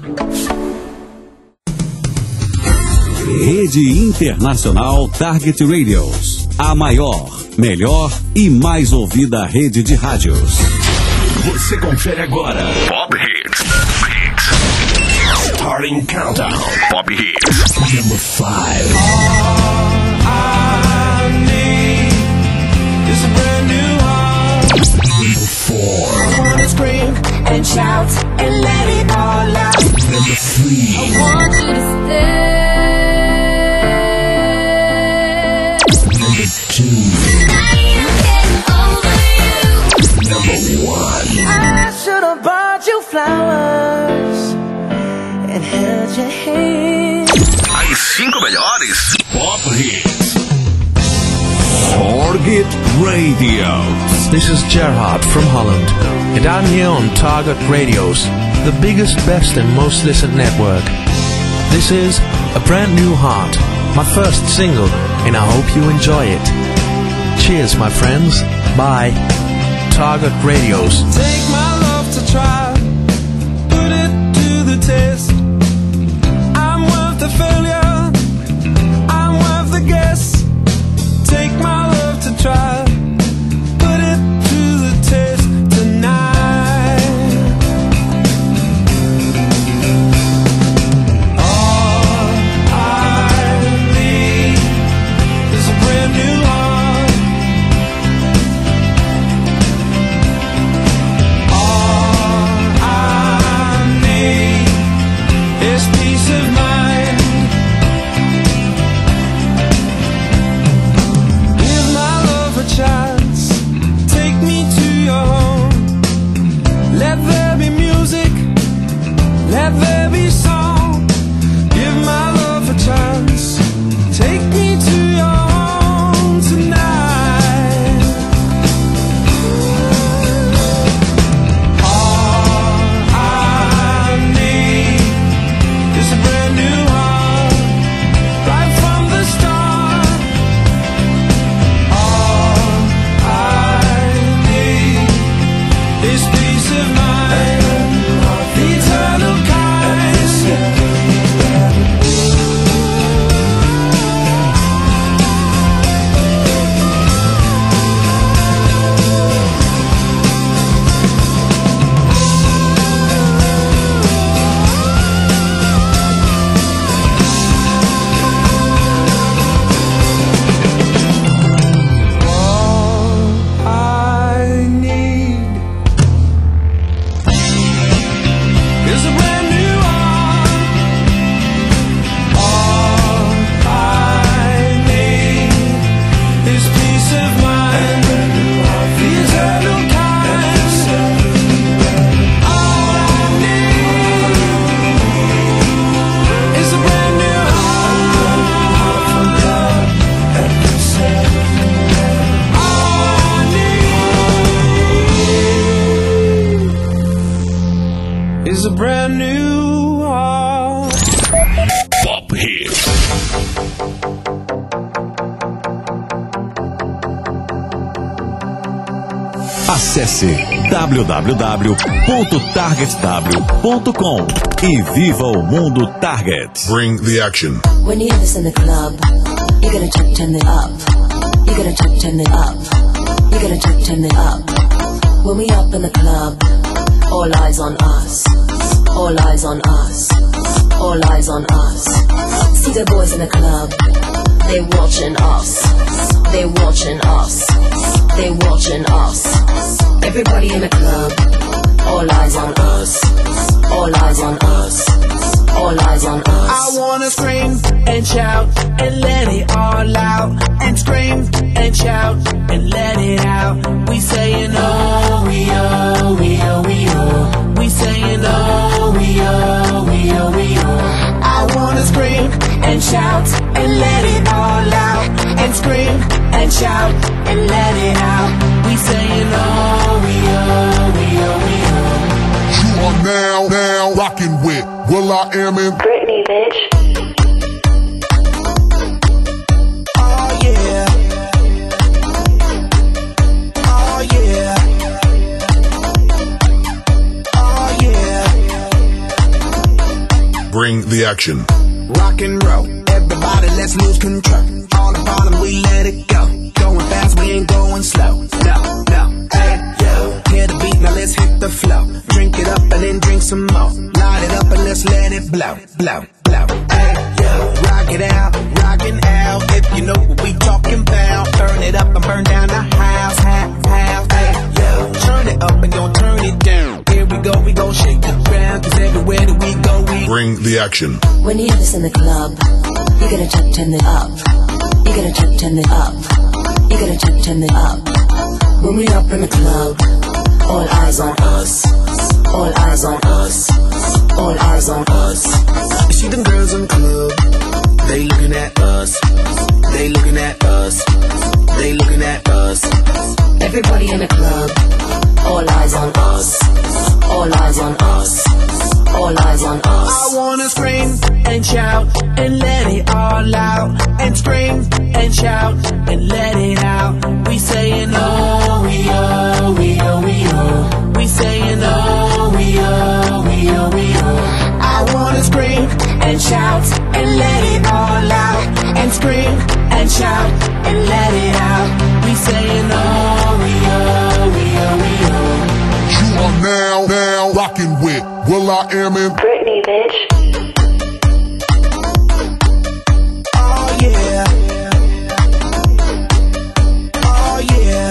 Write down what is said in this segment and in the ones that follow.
Rede Internacional Target Radios. A maior, melhor e mais ouvida rede de rádios. Você confere agora. Pop Hits. Starting Countdown. Pop Hits. Number 5. All I need is a brand new heart. Number 4. I wanna scream and shout and let it all out. Number 3. I want you to stay. Number 2. Number 1. I should have bought you flowers and held your hand. As 5 melhores Pop Hits. Target Radio. This is Gerhard from Holland, and I'm here on Target Radios, the biggest, best and most listened network. This is A Brand New Heart, my first single, and I hope you enjoy it. Cheers, my friends. Bye. Target Radios. Take my love to try, put it to the test. I'm worth the failure, I'm worth the guess. Take my love to try, put it to the test tonight. All I need is a brand new heart. All I need is peace of mind. Give my love a chance, take me to your home. Let there be music, let there be song. Give my love a chance, take me to your home tonight. All I need is a brand new heart, right from the start. All I need is peace of mind, the eternal kind. All I need is a brand new heart. All I need is peace of mind, the eternal kind. All I need is a brand new heart. All I need is a brand new heart. Pop Hits. Acesse www.targetw.com e viva o mundo Target. Bring the action. When you have this in the club, you're gonna turn it up. You're gonna turn it up. You're gonna turn it up. When we up in the club, all eyes on us. All eyes on us. All eyes on us. See the boys in the club, they watching us. They watching us. They watching us. Everybody in the club, all eyes on us. All eyes on us. All eyes on us. I wanna scream and shout and let it all out. And scream and shout and let it out. We saying oh, we oh, we oh, we oh. We saying oh, we oh, we oh, we oh. I wanna scream and shout and let it all out. And scream and shout and let it out. We saying oh, we oh, we oh, we oh. You are now rocking with will.i.am in Britney, bitch. Oh yeah. Oh yeah. Oh yeah. Bring the action. Rock and roll, everybody let's lose control. All the bottom we let it go. Going fast, we ain't going slow. No, no, hey, yo. Hear the beat, now let's hit the flow. Drink it up and then drink some more. Light it up and let's let it blow, blow, blow. Hey, yo. Rock it out, rockin' out. If you know what we talking about. Burn it up and burn down the house, house. Hey, yo. Turn it up and don't turn it down. Here we go shake the ground. Cause everywhere that we go, we bring the action. When you hear this in the club, you gotta turn it up. You gotta turn it up. You gotta turn it up. When we up in the club, all eyes on us. All eyes on us. All eyes on us. You see them girls in the club, they looking at us. They looking at us. They looking at us. Everybody in the club, all eyes on us. All eyes on us. All eyes on us. I wanna scream and shout and let it all out. And scream and shout and let it out. We saying oh, we oh, we oh, we oh. We saying oh, we oh, we oh, we oh. I wanna scream and shout and let it all out. And scream and shout and let it out. We saying oh, we oh, we oh, we oh. You are now rocking with will.i.am in Britney, bitch. Oh yeah. Oh yeah.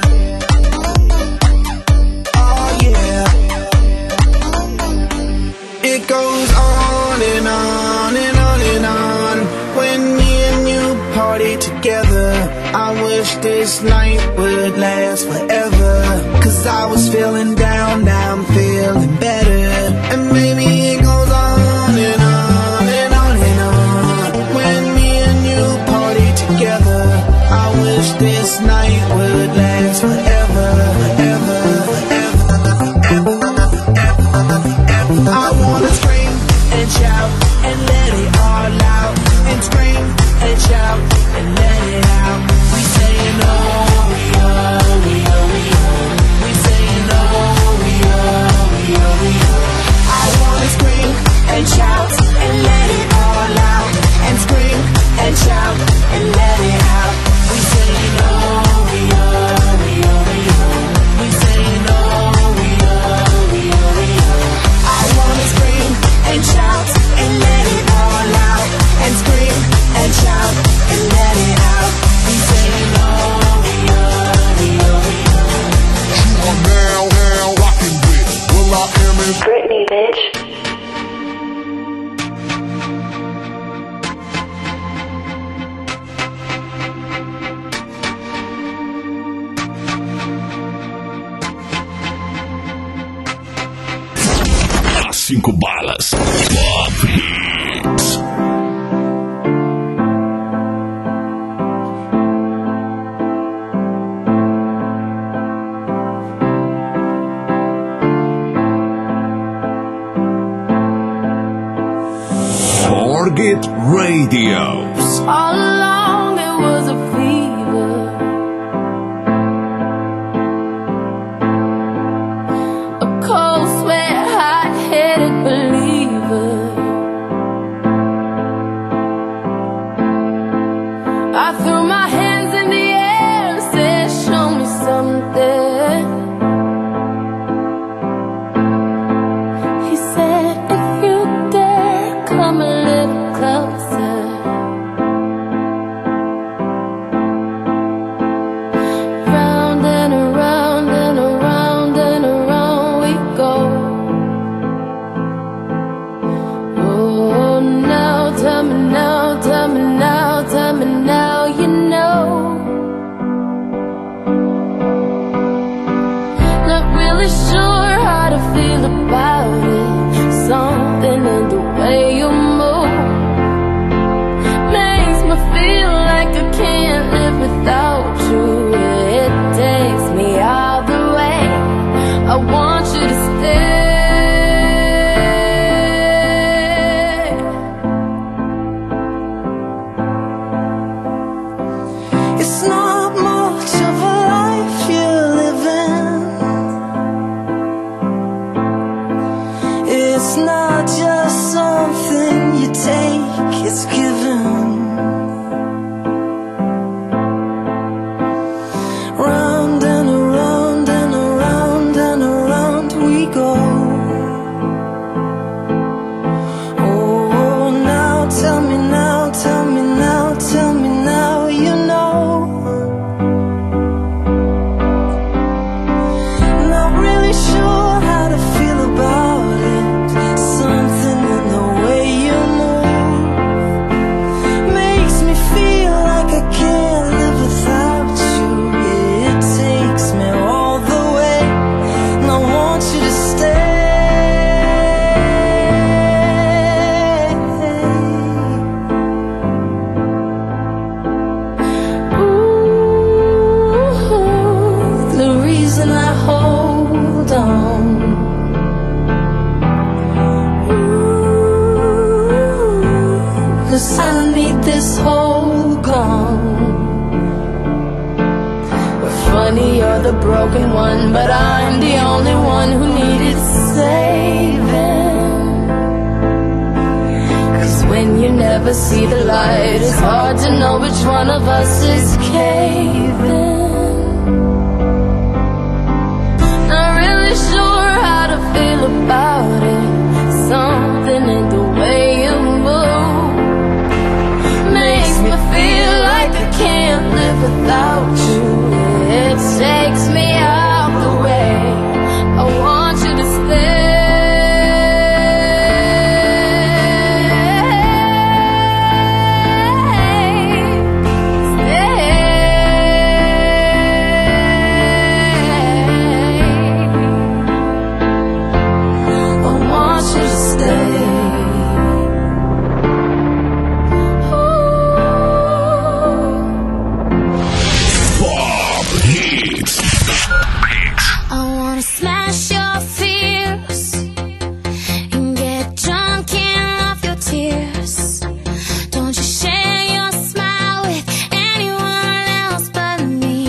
Oh yeah. It goes on and on and on and on. When me and you party together, I wish this night would last forever. Cause I was feeling down, now I'm feeling better. And maybe it goes on and on and on and on. When me and you party together, I wish this night would last forever, forever, forever, forever. I wanna scream and shout and let it all out. And scream and shout and let it out. We saying oh, we oh, we oh, we oh. We saying oh, we oh, we oh, we oh. I wanna scream and shout and let it all out. And scream and shout and let it out. We saying oh, we oh, we oh, we oh. We saying oh, we oh, we oh, we oh. I wanna scream and shout and let it all out. And scream and shout and let it out. We saying oh, we oh, we oh, we oh. You are now rocking with will.i.am in Britney, bitch. As 5 balas. Top Hits. Target Radio. All along it was a fever, a cold sweat, hot-headed believer. I threw my hands in the air and said, show me something. He said, if you dare, come a little closer. Round and around and around and around we go. Oh, now tell me now, tell me now, tell me now, you know. Not really sure how to feel about it. Something in the way you move makes me feel like I can't live without you. It takes me all the way. I want you to stay. It's not much of a life you're living. It's not just something it's given. Round and around and around and around we go. Oh, now tell me now, tell me now, tell me now, you know. Not really sure how to feel about it. Something in the way you move makes me feel like I can't live without you. It takes me all the way, and I want you to stay. Ooh, the reason I hold on. Ooh, 'cause I need this whole gone. We're funny, you're the broken one, but I'm the only one who needed saving. 'Cause when you never see the light, it's hard to know which one of us is caving. Not really sure how to feel about it. Something in the way you move makes me feel like I can't live without you. It takes me out the way. I want you to stay. I want you to stay. Bob Hits. I wanna smash your fears and get drunk and off your tears. Don't you share your smile with anyone else but me.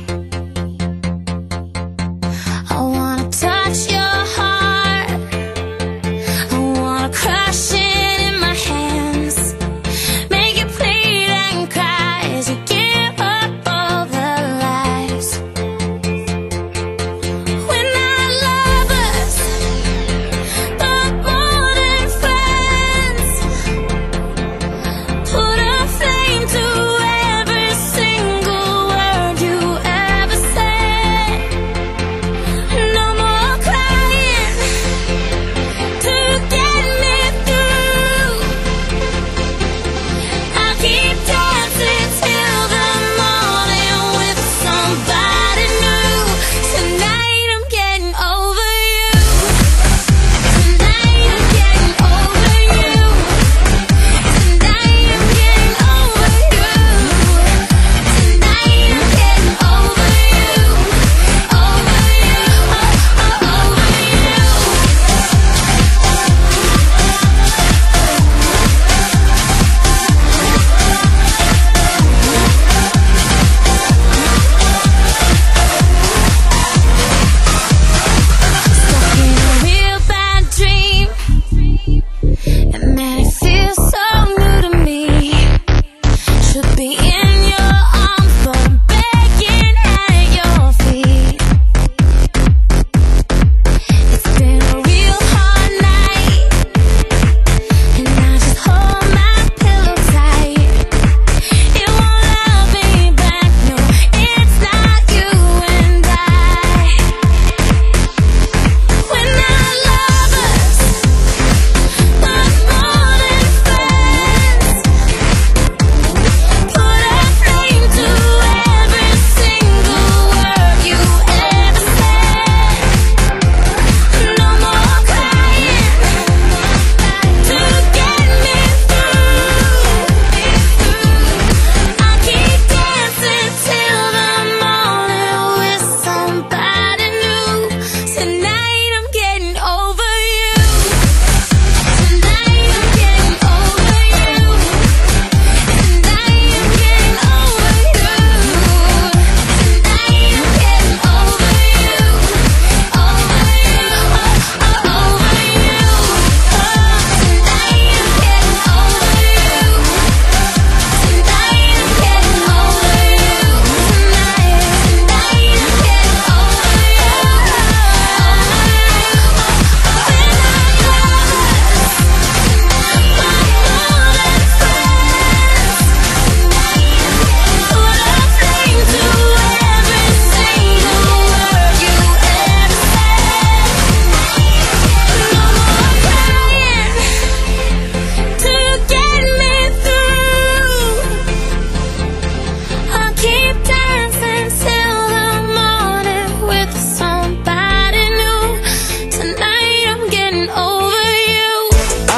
I wanna touch your heart. I wanna crush it in my hands. Make it bleed and cry as you give up all the lies. We're not lovers, but more than friends. Put a flame to every single word you ever said. No more crying to get me through.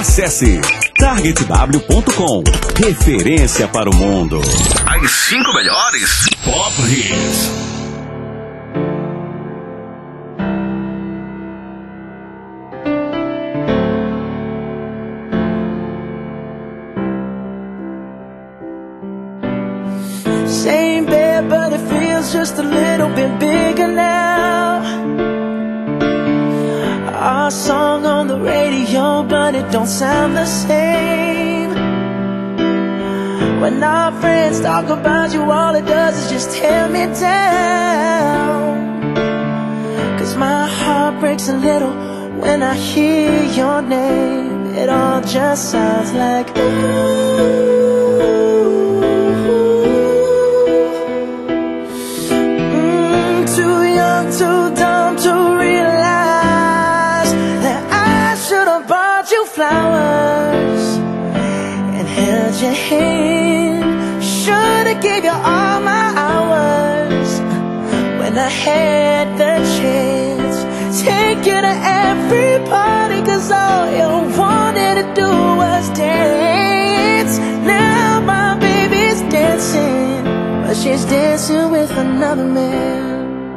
Acesse targetw.com. Referência para o mundo. As 5 melhores Pop Hits. Same bed, but it feels just a little bit bigger now. Our song on the radio, but it don't sound the same. When our friends talk about you, all it does is just tear me down. 'Cause my heart breaks a little when I hear your name. It all just sounds like ooh. Too dumb to realize that I should have bought you flowers and held your hand. Should have gave you all my hours when I had the chance. Take you to every party, 'cause all you wanted to do was dance. Now my baby's dancing, but she's dancing with another man.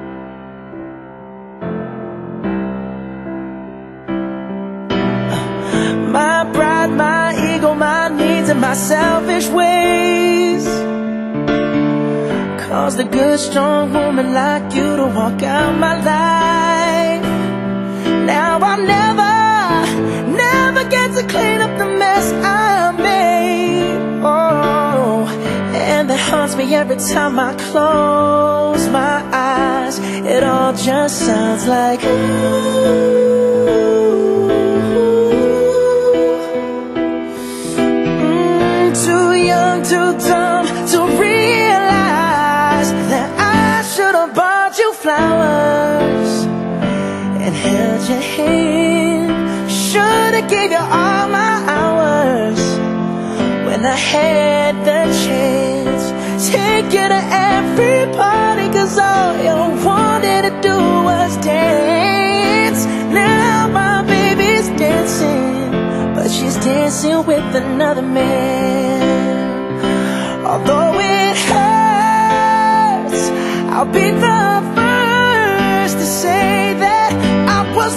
My pride, my ego, my needs, and my selfish ways caused a good, strong woman like you to walk out my life. Now I'll never get to clean up the mess I made. Oh, and that haunts me every time I close my eyes. It all just sounds like ooh. Too dumb to realize that I should have bought you flowers and held your hand. Should have gave you all my hours when I had the chance. Take you to every party, 'cause all you wanted to do was dance. Now my baby's dancing, but she's dancing with another man. Although it hurts, I'll be the first to say that I was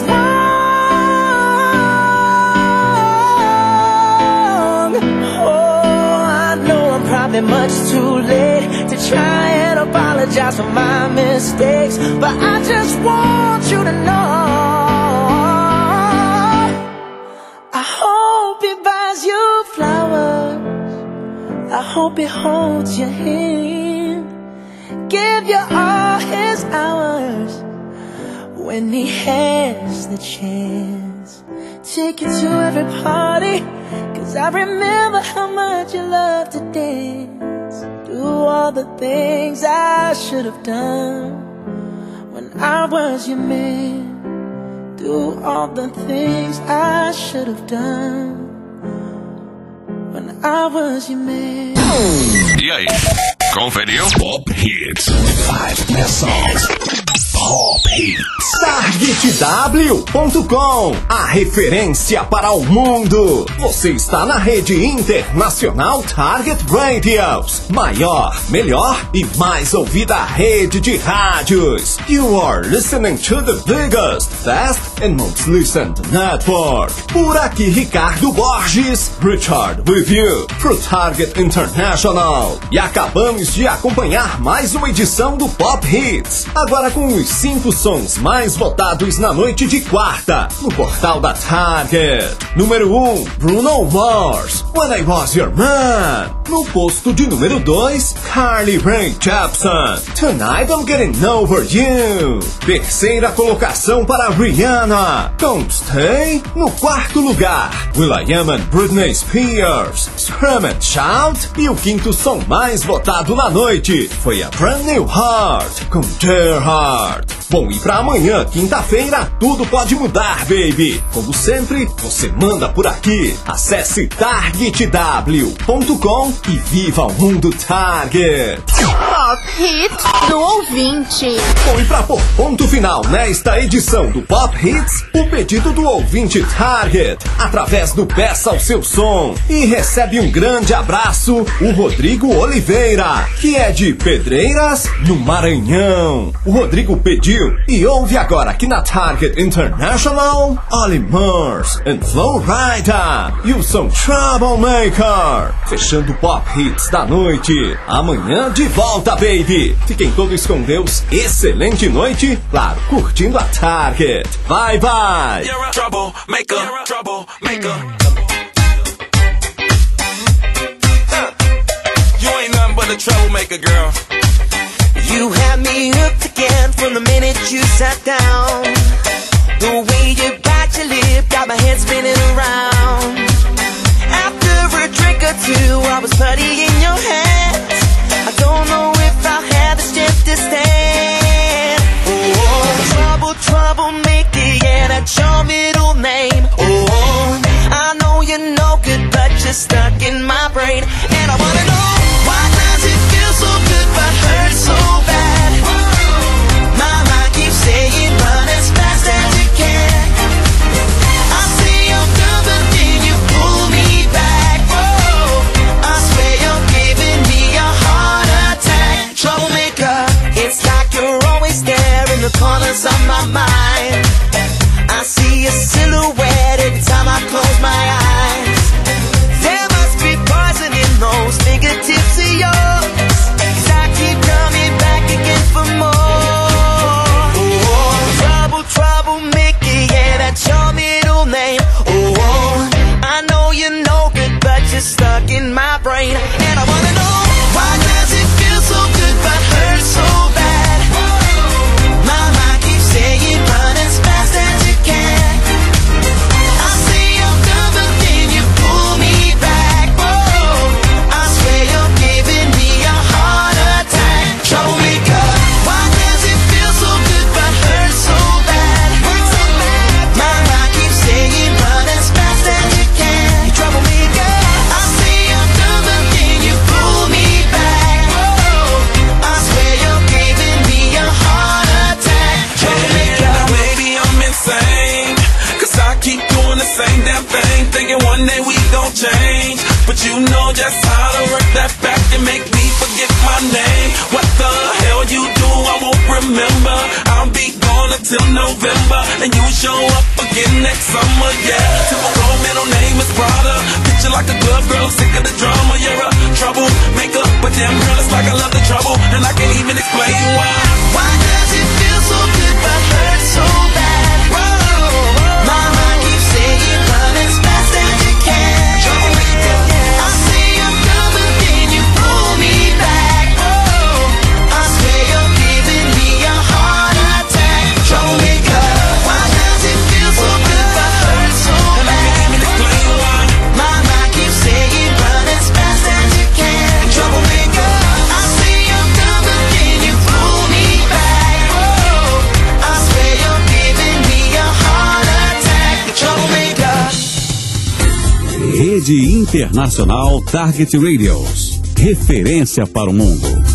wrong. Oh, I know I'm probably much too late to try and apologize for my mistakes, but I just want you to know I hope he buys you flowers. I hope he holds your hand, give you all his hours when he has the chance. Take you to every party, 'cause I remember how much you loved to dance. Do all the things I should have done when I was your man. Do all the things I should have done when I was your man. E aí, conferiu? Pop Hits 5 Best Songs. Pop Hits. targetw.com, a referência para o mundo. Você está na rede internacional Target Radios, maior, melhor e mais ouvida rede de rádios. You are listening to the biggest, best and most listened network. Por aqui Ricardo Borges, Richard with you, pro Target International. E acabamos de acompanhar mais uma edição do Pop Hits, agora com os 5 sons mais votados na noite de quarta, no portal da Target. Número 1, Bruno Mars, When I Was Your Man. No posto de número 2, Carly Rae Jepsen, Tonight I'm Getting Over You. Terceira colocação para Rihanna, Don't Stay. No quarto lugar, will.i.am and Britney Spears, Scream and Shout. E o quinto som mais votado na noite foi a Brand New Heart, com Dear Heart. Bom, e pra amanhã, quinta-feira, tudo pode mudar, baby. Como sempre, você manda por aqui. Acesse targetw.com e viva o mundo Target. Pop Hits do ouvinte. Bom, e pra pôr ponto final nesta edição do Pop Hits, o pedido do ouvinte Target, através do Peça o Seu Som. E recebe um grande abraço, o Rodrigo Oliveira, que é de Pedreiras, no Maranhão. O Rodrigo pediu e ouve agora aqui na Target International, Ollie Murs and Flow Rider e o som Troublemaker. Fechando o Pop Hits da noite. Amanhã de volta, baby. Fiquem todos com Deus. Excelente noite. Claro, curtindo a Target. Bye, bye. You're a troublemaker, troublemaker. You ain't nothing but a troublemaker, girl. You had me hooked again from the minute you sat down. The way you bite your lip got my head spinning around. After a drink or two, I was putty in your hands. I don't know if I'll have the strength to stand. Oh, trouble, troublemaker, yeah, that's your middle name. Oh, I know you're no good, but you're stuck in my brain. And I wanna know, why does it feel so good but hurt so bad? My mind keeps saying run as fast as you can. I say I'm done, but then you pull me back. Oh, I swear you're giving me a heart attack. Troublemaker, it's like you're always there in the corners of my mind. I see a silhouette every time I close my eyes. There must be poison in those fingertips of yours, 'cause I keep coming back again for more. Oh, trouble, troublemaker, yeah, that's your middle name. Oh, I know you're no good, but you're stuck in my brain. And I wanna know, why does it feel so good but hurt so bad? My mind keeps saying run as fast as you can. I say I'm done, but then you pull me back. Oh, I swear you're giving me a heart attack. Troublemaker, why does it feel so good but hurt so bad? My mind keeps saying run as fast as you can. You troublemaker, I say I'm done, but then you pull me back. Oh, I swear you're giving me a heart attack. Troublemaker, Now maybe I'm insane, 'cause I keep doing the same damn thing, thinking one day we gon' change. But you know just how to work that back and make me forget my name. What the hell you do, I won't remember. I'll be gone until November, and you show up again next summer, yeah. Typical middle name is Prada. Picture like a glove girl, sick of the drama. You're a troublemaker, but damn girl, it's like I love the trouble, and I can't even explain why. why does it feel so good but hurt so bad? My mind keeps saying run as fast as you can. I say I'm done, but then you pull me back. Oh, I swear you're giving me a heart attack. Troublemaker, why does it feel so good but hurt so bad? My mind keeps saying run as fast as you can. Troublemaker, I say I'm done, but then you pull me back. Oh, I swear you're giving me a heart attack. Troublemaker. Rede Internacional Target Radios. Referência para o mundo.